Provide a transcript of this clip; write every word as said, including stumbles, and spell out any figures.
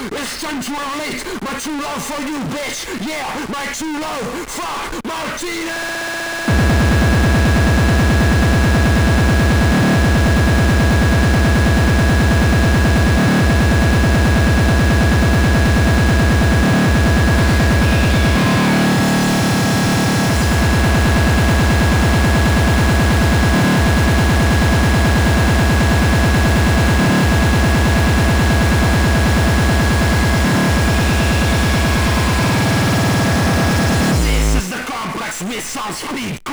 it's time to relate my true love for you, bitch. Yeah, my true love. Fuck Martinez. With some speed.